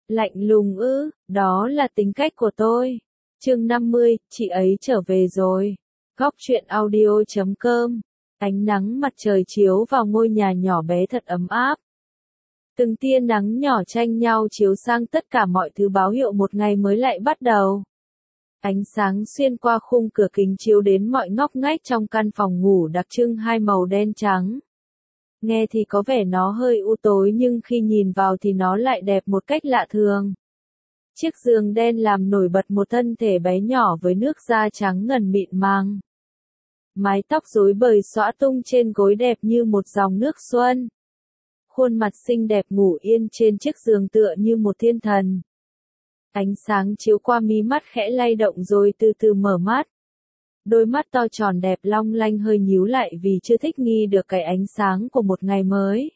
Lạnh lùng ư, đó là tính cách của tôi. Chương 50, chị ấy trở về rồi. Góc truyện audio.com. Ánh nắng mặt trời chiếu vào ngôi nhà nhỏ bé thật ấm áp. Từng tia nắng nhỏ tranh nhau chiếu sang tất cả mọi thứ báo hiệu một ngày mới lại bắt đầu. Ánh sáng xuyên qua khung cửa kính chiếu đến mọi ngóc ngách trong căn phòng ngủ đặc trưng hai màu đen trắng. Nghe thì có vẻ nó hơi u tối nhưng khi nhìn vào thì nó lại đẹp một cách lạ thường. Chiếc giường đen làm nổi bật một thân thể bé nhỏ với nước da trắng ngần mịn màng. Mái tóc rối bời xõa tung trên gối đẹp như một dòng nước xuân. Khuôn mặt xinh đẹp ngủ yên trên chiếc giường tựa như một thiên thần. Ánh sáng chiếu qua mí mắt khẽ lay động rồi từ từ mở mắt. Đôi mắt to tròn đẹp long lanh hơi nhíu lại vì chưa thích nghi được cái ánh sáng của một ngày mới.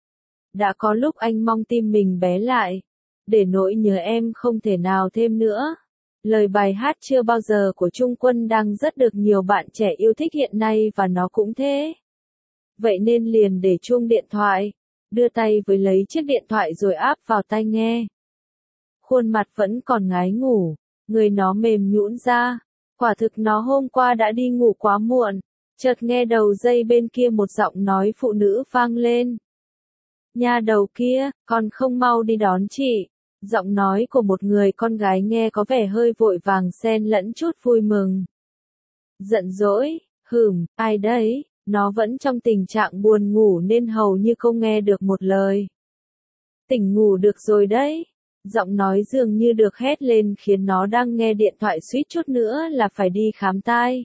Đã có lúc anh mong tim mình bé lại, để nỗi nhớ em không thể nào thêm nữa. Lời bài hát Chưa Bao Giờ của Trung Quân đang rất được nhiều bạn trẻ yêu thích hiện nay và nó cũng thế. Vậy nên liền để chuông điện thoại, đưa tay với lấy chiếc điện thoại rồi áp vào tai nghe. Khuôn mặt vẫn còn ngái ngủ, người nó mềm nhũn ra. Quả thực nó hôm qua đã đi ngủ quá muộn, chợt nghe đầu dây bên kia một giọng nói phụ nữ vang lên. Nha đầu kia, con không mau đi đón chị. Giọng nói của một người con gái nghe có vẻ hơi vội vàng xen lẫn chút vui mừng. Giận dỗi, ai đấy, nó vẫn trong tình trạng buồn ngủ nên hầu như không nghe được một lời. Tỉnh ngủ được rồi đấy. Giọng nói dường như được hét lên khiến nó đang nghe điện thoại suýt chút nữa là phải đi khám tai.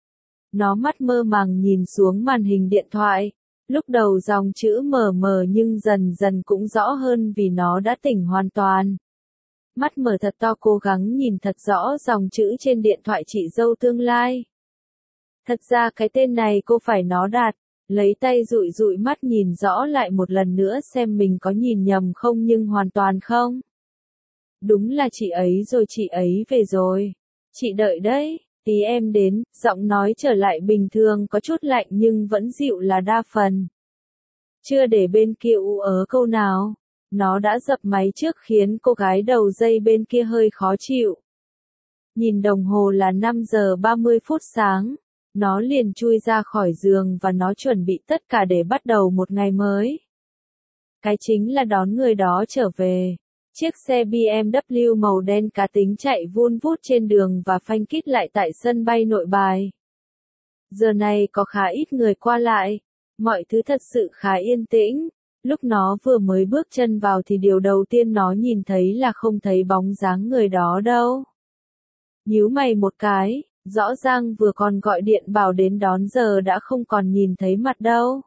Nó mắt mơ màng nhìn xuống màn hình điện thoại. Lúc đầu dòng chữ mờ mờ nhưng dần dần cũng rõ hơn vì nó đã tỉnh hoàn toàn. Mắt mở thật to cố gắng nhìn thật rõ dòng chữ trên điện thoại chị dâu tương lai. Thật ra cái tên này cô phải nó đặt. Lấy tay dụi dụi mắt nhìn rõ lại một lần nữa xem mình có nhìn nhầm không nhưng hoàn toàn không. Đúng là chị ấy rồi, chị ấy về rồi. Chị đợi đấy, tí em đến. Giọng nói trở lại bình thường có chút lạnh nhưng vẫn dịu là đa phần. Chưa để bên kia ú ớ câu nào, nó đã dập máy trước khiến cô gái đầu dây bên kia hơi khó chịu. Nhìn đồng hồ là 5 giờ 30 phút sáng, nó liền chui ra khỏi giường và nó chuẩn bị tất cả để bắt đầu một ngày mới. Cái chính là đón người đó trở về. Chiếc xe BMW màu đen cá tính chạy vun vút trên đường và phanh kít lại tại sân bay Nội Bài. Giờ này có khá ít người qua lại, mọi thứ thật sự khá yên tĩnh. Lúc nó vừa mới bước chân vào thì điều đầu tiên nó nhìn thấy là không thấy bóng dáng người đó đâu. Nhíu mày một cái, rõ ràng vừa còn gọi điện bảo đến đón giờ đã không còn nhìn thấy mặt đâu.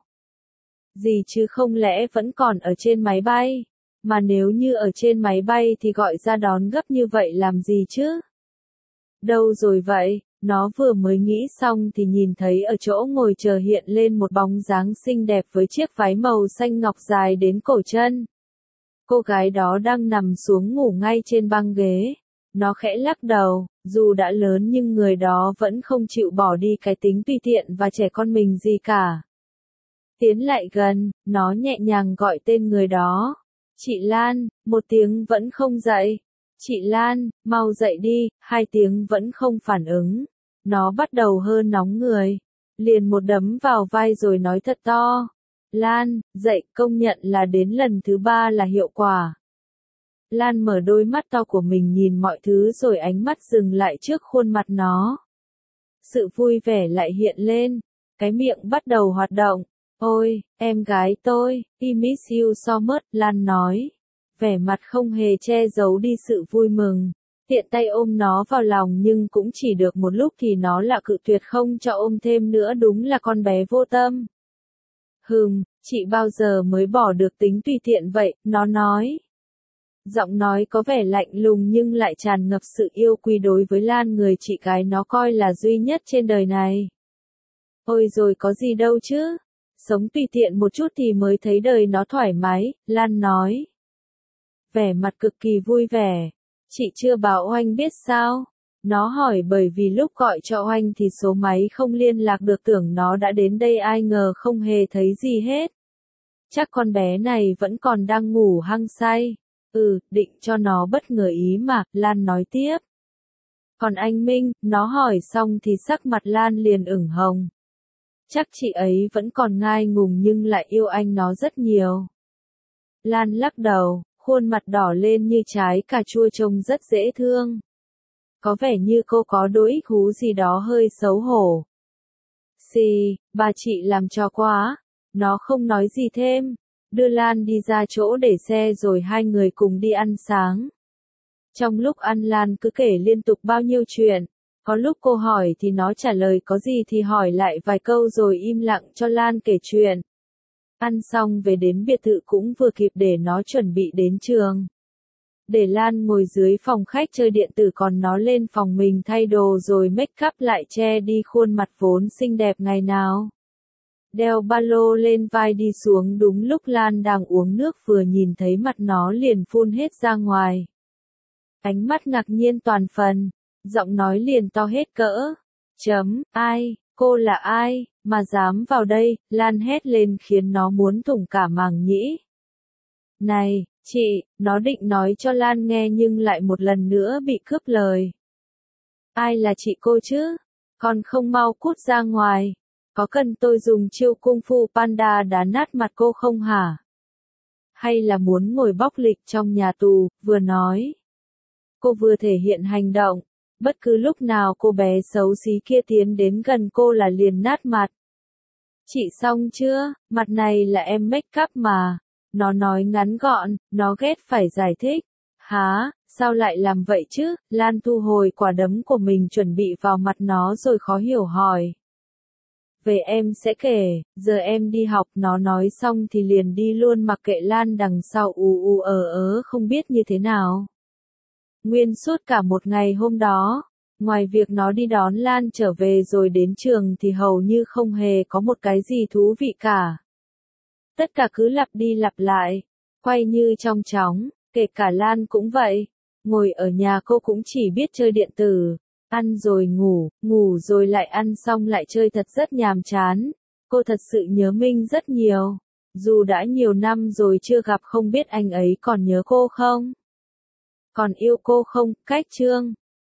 Gì chứ không lẽ vẫn còn ở trên máy bay? Mà nếu như ở trên máy bay thì gọi ra đón gấp như vậy làm gì chứ? Đâu rồi vậy? Nó vừa mới nghĩ xong thì nhìn thấy ở chỗ ngồi chờ hiện lên một bóng dáng xinh đẹp với chiếc váy màu xanh ngọc dài đến cổ chân. Cô gái đó đang nằm xuống ngủ ngay trên băng ghế. Nó khẽ lắc đầu, dù đã lớn nhưng người đó vẫn không chịu bỏ đi cái tính tùy tiện và trẻ con mình gì cả. Tiến lại gần, nó nhẹ nhàng gọi tên người đó. Chị Lan, một tiếng vẫn không dậy. Chị Lan, mau dậy đi, 2 tiếng vẫn không phản ứng. Nó bắt đầu hơi nóng người. Liền một đấm vào vai rồi nói thật to. Lan, dậy, công nhận là đến lần thứ 3 là hiệu quả. Lan mở đôi mắt to của mình nhìn mọi thứ rồi ánh mắt dừng lại trước khuôn mặt nó. Sự vui vẻ lại hiện lên. Cái miệng bắt đầu hoạt động. Ôi, em gái tôi, I miss you so much, Lan nói. Vẻ mặt không hề che giấu đi sự vui mừng. Tiện tay ôm nó vào lòng nhưng cũng chỉ được một lúc thì nó lại cự tuyệt không cho ôm thêm nữa, đúng là con bé vô tâm. Chị bao giờ mới bỏ được tính tùy tiện vậy, nó nói. Giọng nói có vẻ lạnh lùng nhưng lại tràn ngập sự yêu quý đối với Lan, người chị gái nó coi là duy nhất trên đời này. Ôi rồi có gì đâu chứ. Sống tùy tiện một chút thì mới thấy đời nó thoải mái, Lan nói. Vẻ mặt cực kỳ vui vẻ. Chị chưa bảo Oanh biết sao? Nó hỏi bởi vì lúc gọi cho Oanh thì số máy không liên lạc được, tưởng nó đã đến đây, ai ngờ không hề thấy gì hết. Chắc con bé này vẫn còn đang ngủ hăng say. Định cho nó bất ngờ ý mà, Lan nói tiếp. Còn anh Minh, nó hỏi xong thì sắc mặt Lan liền ửng hồng. Chắc chị ấy vẫn còn ngai ngùng nhưng lại yêu anh nó rất nhiều. Lan lắc đầu, khuôn mặt đỏ lên như trái cà chua trông rất dễ thương. Có vẻ như cô có đôi ích hú gì đó hơi xấu hổ. Xì, bà chị làm cho quá. Nó không nói gì thêm. Đưa Lan đi ra chỗ để xe rồi hai người cùng đi ăn sáng. Trong lúc ăn Lan cứ kể liên tục bao nhiêu chuyện. Có lúc cô hỏi thì nó trả lời, có gì thì hỏi lại vài câu rồi im lặng cho Lan kể chuyện. Ăn xong về đến biệt thự cũng vừa kịp để nó chuẩn bị đến trường. Để Lan ngồi dưới phòng khách chơi điện tử còn nó lên phòng mình thay đồ rồi make up lại che đi khuôn mặt vốn xinh đẹp ngày nào. Đeo ba lô lên vai đi xuống đúng lúc Lan đang uống nước vừa nhìn thấy mặt nó liền phun hết ra ngoài. Ánh mắt ngạc nhiên toàn phần, giọng nói liền to hết cỡ. Ai, cô là ai, mà dám vào đây, Lan hét lên khiến nó muốn thủng cả màng nhĩ. Này, chị, nó định nói cho Lan nghe nhưng lại một lần nữa bị cướp lời. Ai là chị cô chứ? Còn không mau cút ra ngoài. Có cần tôi dùng chiêu Kung Fu Panda đá nát mặt cô không hả? Hay là muốn ngồi bóc lịch trong nhà tù, vừa nói. Cô vừa thể hiện hành động. Bất cứ lúc nào cô bé xấu xí kia tiến đến gần cô là liền nát mặt. Chị xong chưa? Mặt này là em make up mà. Nó nói ngắn gọn, nó ghét phải giải thích. Hả, sao lại làm vậy chứ? Lan thu hồi quả đấm của mình chuẩn bị vào mặt nó rồi khó hiểu hỏi. Về em sẽ kể, giờ em đi học. Nó nói xong thì liền đi luôn mặc kệ Lan đằng sau không biết như thế nào. Nguyên suốt cả một ngày hôm đó, ngoài việc nó đi đón Lan trở về rồi đến trường thì hầu như không hề có một cái gì thú vị cả. Tất cả cứ lặp đi lặp lại, quay như trong chóng, kể cả Lan cũng vậy. Ngồi ở nhà cô cũng chỉ biết chơi điện tử, ăn rồi ngủ, ngủ rồi lại ăn xong lại chơi thật rất nhàm chán. Cô thật sự nhớ Minh rất nhiều. Dù đã nhiều năm rồi chưa gặp không biết anh ấy còn nhớ cô không? Còn yêu cô không? Cách chương